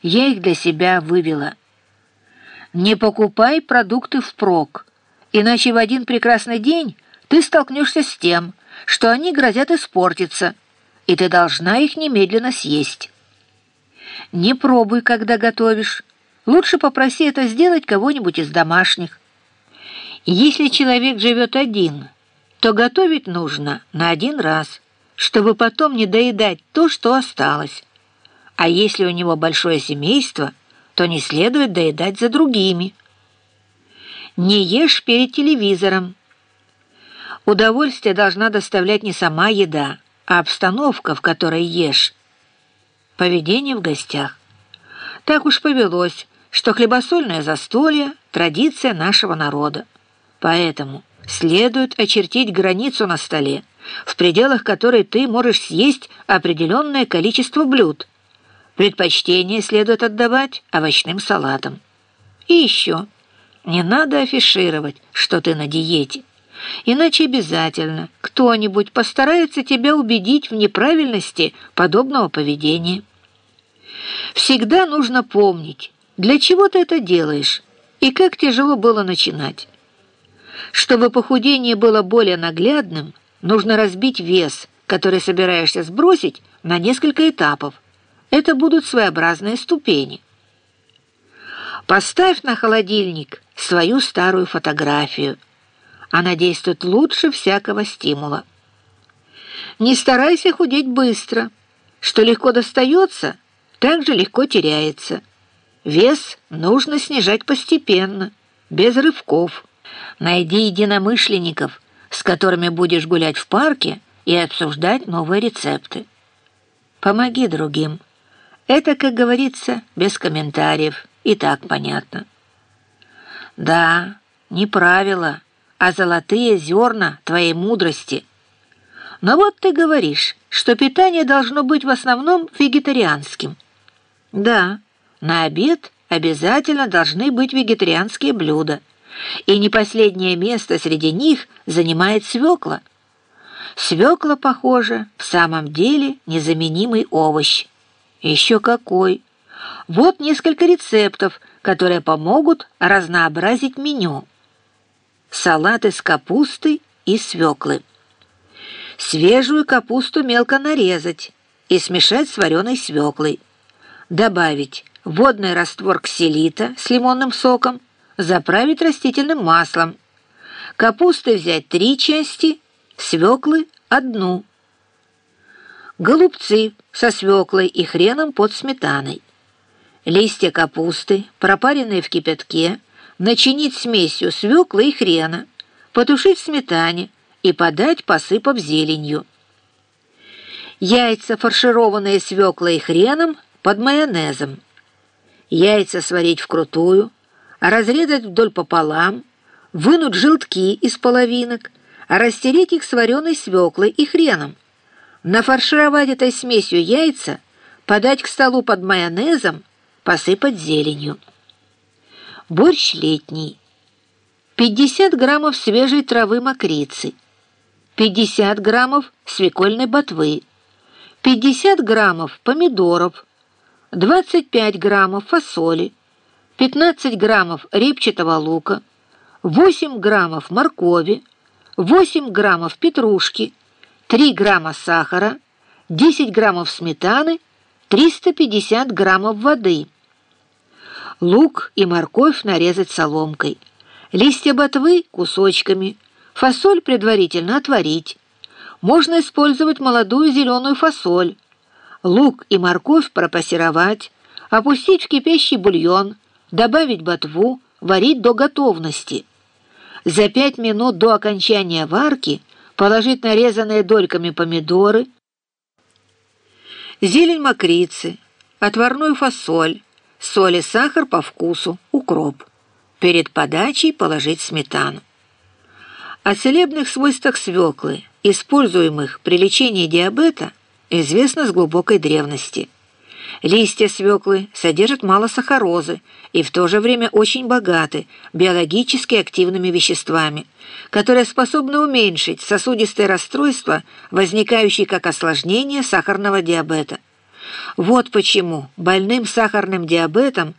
Я их для себя вывела. Не покупай продукты впрок, иначе в один прекрасный день ты столкнешься с тем, что они грозят испортиться, и ты должна их немедленно съесть. Не пробуй, когда готовишь. Лучше попроси это сделать кого-нибудь из домашних. Если человек живет один, то готовить нужно на один раз, чтобы потом не доедать то, что осталось. А если у него большое семейство, то не следует доедать за другими. Не ешь перед телевизором. Удовольствие должна доставлять не сама еда, а обстановка, в которой ешь. Поведение в гостях. Так уж повелось, что хлебосольное застолье – традиция нашего народа. Поэтому следует очертить границу на столе, в пределах которой ты можешь съесть определенное количество блюд. Предпочтение следует отдавать овощным салатам. И еще, не надо афишировать, что ты на диете, иначе обязательно кто-нибудь постарается тебя убедить в неправильности подобного поведения. Всегда нужно помнить, для чего ты это делаешь и как тяжело было начинать. Чтобы похудение было более наглядным, нужно разбить вес, который собираешься сбросить, на несколько этапов. Это будут своеобразные ступени. Поставь на холодильник свою старую фотографию. Она действует лучше всякого стимула. Не старайся худеть быстро. Что легко достается, так же легко теряется. Вес нужно снижать постепенно, без рывков. Найди единомышленников, с которыми будешь гулять в парке и обсуждать новые рецепты. Помоги другим. Это, как говорится, без комментариев, и так понятно. Да, не правила, а золотые зерна твоей мудрости. Но вот ты говоришь, что питание должно быть в основном вегетарианским. Да, на обед обязательно должны быть вегетарианские блюда, и не последнее место среди них занимает свекла. Свекла, похоже, в самом деле незаменимый овощ. Еще какой! Вот несколько рецептов, которые помогут разнообразить меню. Салат из капусты и свеклы. Свежую капусту мелко нарезать и смешать с вареной свеклой. Добавить водный раствор ксилита с лимонным соком, заправить растительным маслом. Капусты взять 3 части, свеклы – 1. Голубцы со свеклой и хреном под сметаной. Листья капусты, пропаренные в кипятке, начинить смесью свеклы и хрена, потушить в сметане и подать, посыпав зеленью. Яйца, фаршированные свеклой и хреном, под майонезом. Яйца сварить вкрутую, разрезать вдоль пополам, вынуть желтки из половинок, растереть их с вареной свеклой и хреном, нафаршировать этой смесью яйца, подать к столу под майонезом, посыпать зеленью. Борщ летний. 50 граммов свежей травы мокрицы, 50 граммов свекольной ботвы, 50 граммов помидоров, 25 граммов фасоли, 15 граммов репчатого лука, 8 граммов моркови, 8 граммов петрушки, 3 грамма сахара, 10 граммов сметаны, 350 граммов воды. Лук и морковь нарезать соломкой, листья ботвы кусочками, фасоль предварительно отварить. Можно использовать молодую зеленую фасоль. Лук и морковь пропассеровать, опустить в кипящий бульон, добавить ботву, варить до готовности. За 5 минут до окончания варки положить нарезанные дольками помидоры, зелень мокрицы, отварную фасоль, соль и сахар по вкусу, укроп. Перед подачей положить сметану. О целебных свойствах свеклы, используемых при лечении диабета, известно с глубокой древности. Листья свеклы содержат мало сахарозы и в то же время очень богаты биологически активными веществами, которые способны уменьшить сосудистые расстройства, возникающие как осложнение сахарного диабета. Вот почему больным сахарным диабетом